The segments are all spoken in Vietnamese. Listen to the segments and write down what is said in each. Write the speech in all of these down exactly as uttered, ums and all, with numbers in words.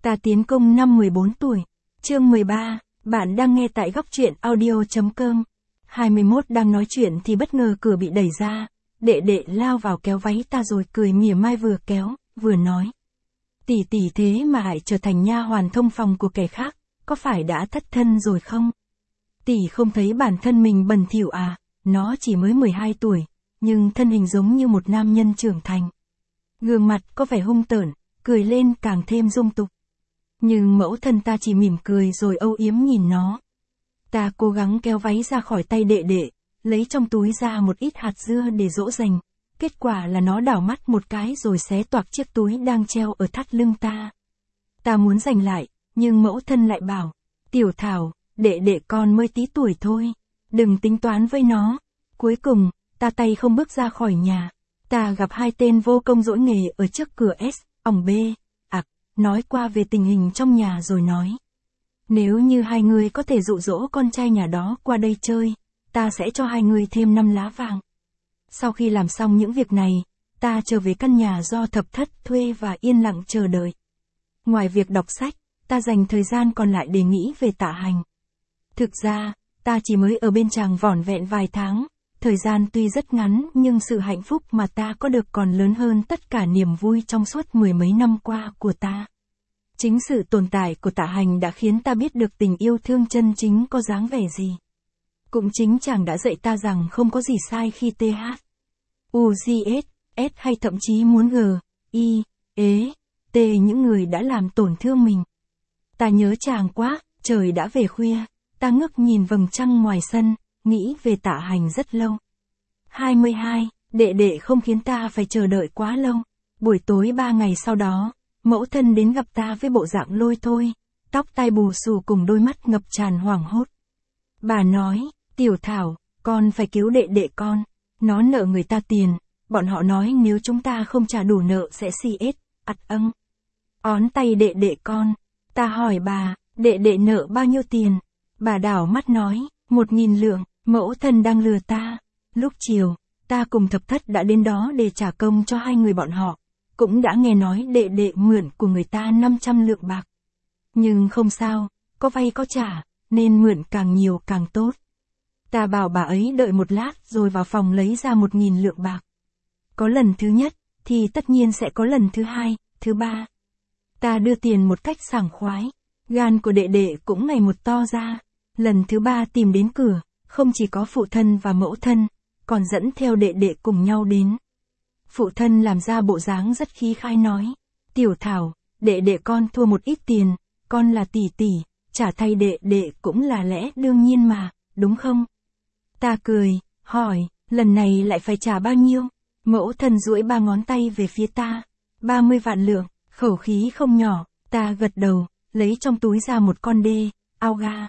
Ta tiến công năm mười bốn tuổi. Chương mười ba, bạn đang nghe tại góc truyện audio.com. hai mươi mốt đang nói chuyện thì bất ngờ cửa bị đẩy ra. Đệ đệ lao vào kéo váy ta rồi cười mỉa mai, vừa kéo, vừa nói. Tỷ tỷ thế mà lại trở thành nha hoàn thông phòng của kẻ khác, có phải đã thất thân rồi không? Tỷ không thấy bản thân mình bẩn thỉu à, nó chỉ mới mười hai tuổi, nhưng thân hình giống như một nam nhân trưởng thành. Gương mặt có vẻ hung tợn, cười lên càng thêm dung tục. Nhưng mẫu thân ta chỉ mỉm cười rồi âu yếm nhìn nó. Ta cố gắng kéo váy ra khỏi tay đệ đệ, lấy trong túi ra một ít hạt dưa để dỗ dành. Kết quả là nó đảo mắt một cái rồi xé toạc chiếc túi đang treo ở thắt lưng ta. Ta muốn giành lại, nhưng mẫu thân lại bảo, Tiểu Thảo, đệ đệ con mới tí tuổi thôi, đừng tính toán với nó. Cuối cùng, ta tay không bước ra khỏi nhà. Ta gặp hai tên vô công dỗi nghề ở trước cửa S, ỏng B, ạc, nói qua về tình hình trong nhà rồi nói. Nếu như hai người có thể dụ dỗ con trai nhà đó qua đây chơi, ta sẽ cho hai người thêm năm lá vàng. Sau khi làm xong những việc này, ta trở về căn nhà do thập thất thuê và yên lặng chờ đợi. Ngoài việc đọc sách, ta dành thời gian còn lại để nghĩ về Tạ Hành. Thực ra, ta chỉ mới ở bên chàng vỏn vẹn vài tháng, thời gian tuy rất ngắn nhưng sự hạnh phúc mà ta có được còn lớn hơn tất cả niềm vui trong suốt mười mấy năm qua của ta. Chính sự tồn tại của Tạ Hành đã khiến ta biết được tình yêu thương chân chính có dáng vẻ gì. Cũng chính chàng đã dạy ta rằng không có gì sai khi th, u, g, s, s hay thậm chí muốn g, i, ế, t những người đã làm tổn thương mình. Ta nhớ chàng quá, trời đã về khuya, ta ngước nhìn vầng trăng ngoài sân, nghĩ về Tạ Hành rất lâu. hai mươi hai, đệ đệ không khiến ta phải chờ đợi quá lâu. Buổi tối ba ngày sau đó, mẫu thân đến gặp ta với bộ dạng lôi thôi, tóc tai bù xù cùng đôi mắt ngập tràn hoảng hốt. Bà nói, Tiểu Thảo, con phải cứu đệ đệ con, nó nợ người ta tiền, bọn họ nói nếu chúng ta không trả đủ nợ sẽ xê ét, ặt âng. Ón tay đệ đệ con, ta hỏi bà, đệ đệ nợ bao nhiêu tiền? Bà đảo mắt nói, một nghìn lượng, mẫu thân đang lừa ta. Lúc chiều, ta cùng thập thất đã đến đó để trả công cho hai người bọn họ, cũng đã nghe nói đệ đệ mượn của người ta năm trăm lượng bạc. Nhưng không sao, có vay có trả, nên mượn càng nhiều càng tốt. Ta bảo bà ấy đợi một lát rồi vào phòng lấy ra một nghìn lượng bạc. Có lần thứ nhất, thì tất nhiên sẽ có lần thứ hai, thứ ba. Ta đưa tiền một cách sảng khoái, gan của đệ đệ cũng ngày một to ra. Lần thứ ba tìm đến cửa, không chỉ có phụ thân và mẫu thân, còn dẫn theo đệ đệ cùng nhau đến. Phụ thân làm ra bộ dáng rất khí khái nói, Tiểu Thảo, đệ đệ con thua một ít tiền, con là tỷ tỷ, trả thay đệ đệ cũng là lẽ đương nhiên mà, đúng không? Ta cười, hỏi, lần này lại phải trả bao nhiêu? Mẫu thân duỗi ba ngón tay về phía ta, ba mươi vạn lượng, khẩu khí không nhỏ. Ta gật đầu, lấy trong túi ra một con đê, ao ga.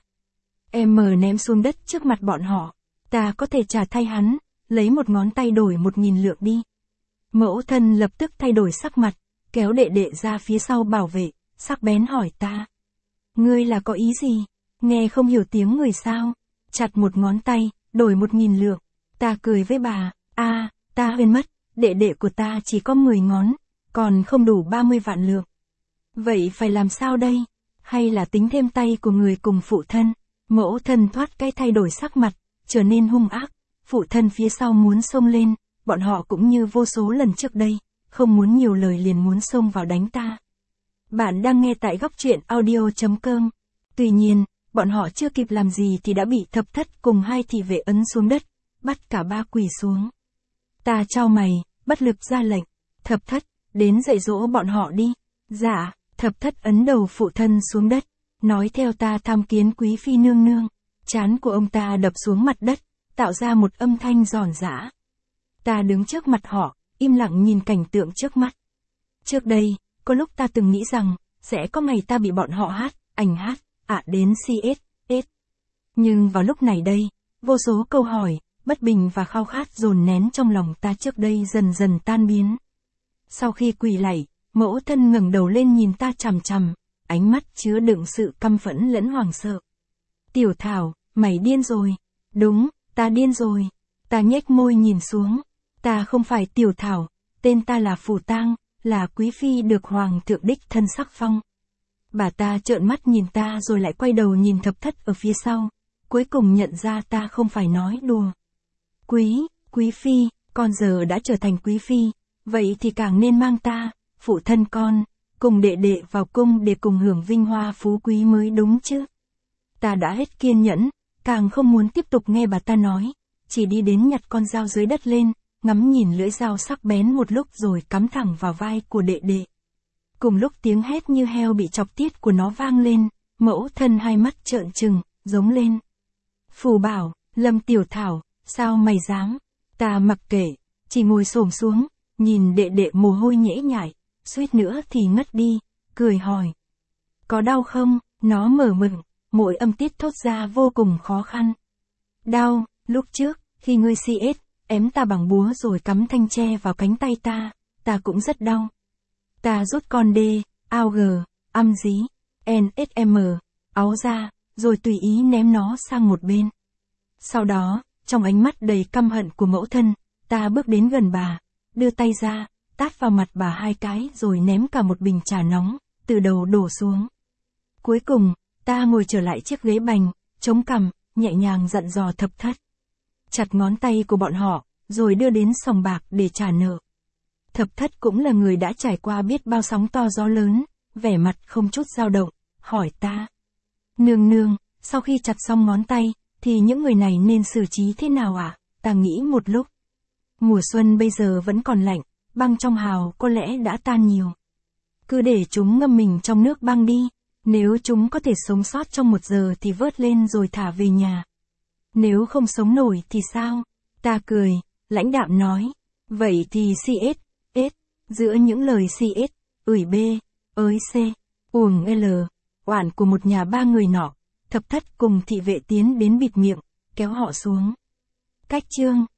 Em mờ ném xuống đất trước mặt bọn họ, ta có thể trả thay hắn, lấy một ngón tay đổi một nghìn lượng đi. Mẫu thân lập tức thay đổi sắc mặt, kéo đệ đệ ra phía sau bảo vệ, sắc bén hỏi ta. Ngươi là có ý gì? Nghe không hiểu tiếng người sao? Chặt một ngón tay, đổi một nghìn lượng. Ta cười với bà, a, à, ta quên mất, đệ đệ của ta chỉ có mười ngón, còn không đủ ba mươi vạn lượng. Vậy phải làm sao đây? Hay là tính thêm tay của người cùng phụ thân? Mẫu thân thoát cái thay đổi sắc mặt, trở nên hung ác. Phụ thân phía sau muốn xông lên, bọn họ cũng như vô số lần trước đây, không muốn nhiều lời liền muốn xông vào đánh ta. Bạn đang nghe tại góc truyện audio.com. Tuy nhiên, bọn họ chưa kịp làm gì thì đã bị thập thất cùng hai thị vệ ấn xuống đất, bắt cả ba quỳ xuống. Ta chau mày, bất lực ra lệnh, thập thất, đến dạy dỗ bọn họ đi. Dạ, thập thất ấn đầu phụ thân xuống đất, nói theo ta tham kiến quý phi nương nương. Trán của ông ta đập xuống mặt đất, tạo ra một âm thanh giòn giã. Ta đứng trước mặt họ, im lặng nhìn cảnh tượng trước mắt. Trước đây, có lúc ta từng nghĩ rằng, sẽ có ngày ta bị bọn họ hát, ảnh hát, ạ à đến xê ét, S. Nhưng vào lúc này đây, vô số câu hỏi, bất bình và khao khát dồn nén trong lòng ta trước đây dần dần tan biến. Sau khi quỳ lạy, mẫu thân ngẩng đầu lên nhìn ta chằm chằm, ánh mắt chứa đựng sự căm phẫn lẫn hoảng sợ. Tiểu Thảo, mày điên rồi. Đúng, ta điên rồi. Ta nhếch môi nhìn xuống. Ta không phải Tiểu Thảo, tên ta là Phù Tang, là quý phi được hoàng thượng đích thân sắc phong. Bà ta trợn mắt nhìn ta rồi lại quay đầu nhìn Thập Thất ở phía sau, cuối cùng nhận ra ta không phải nói đùa. Quý, quý phi, con giờ đã trở thành quý phi, vậy thì càng nên mang ta, phụ thân con, cùng đệ đệ vào cung để cùng hưởng vinh hoa phú quý mới đúng chứ. Ta đã hết kiên nhẫn, càng không muốn tiếp tục nghe bà ta nói, chỉ đi đến nhặt con dao dưới đất lên, ngắm nhìn lưỡi dao sắc bén một lúc rồi cắm thẳng vào vai của đệ đệ. Cùng lúc tiếng hét như heo bị chọc tiết của nó vang lên, mẫu thân hai mắt trợn trừng, giống lên. Phù Bảo, Lâm Tiểu Thảo, sao mày dám? Ta mặc kệ, chỉ ngồi xổm xuống, nhìn đệ đệ mồ hôi nhễ nhại, suýt nữa thì ngất đi, cười hỏi. Có đau không? Nó mở mừng, mỗi âm tiết thốt ra vô cùng khó khăn. Đau, lúc trước, khi ngươi si ết, ém ta bằng búa rồi cắm thanh tre vào cánh tay ta, ta cũng rất đau. Ta rút con đê, ao gờ, âm dí, en ét em, áo ra, rồi tùy ý ném nó sang một bên. Sau đó, trong ánh mắt đầy căm hận của mẫu thân, ta bước đến gần bà, đưa tay ra, tát vào mặt bà hai cái rồi ném cả một bình trà nóng, từ đầu đổ xuống. Cuối cùng, ta ngồi trở lại chiếc ghế bành, chống cằm, nhẹ nhàng dặn dò Thập Thất. Chặt ngón tay của bọn họ, rồi đưa đến sòng bạc để trả nợ. Thập Thất cũng là người đã trải qua biết bao sóng to gió lớn, vẻ mặt không chút dao động, hỏi ta. Nương nương, sau khi chặt xong ngón tay, thì những người này nên xử trí thế nào ạ? À? Ta nghĩ một lúc. Mùa xuân bây giờ vẫn còn lạnh, băng trong hào có lẽ đã tan nhiều. Cứ để chúng ngâm mình trong nước băng đi, nếu chúng có thể sống sót trong một giờ thì vớt lên rồi thả về nhà. Nếu không sống nổi thì sao? Ta cười, lãnh đạm nói. Vậy thì si ết, ết, giữa những lời si ết, ủi b, ới c, uổng l, oản của một nhà ba người nọ, Thập Thất cùng thị vệ tiến đến bịt miệng, kéo họ xuống. Cách chương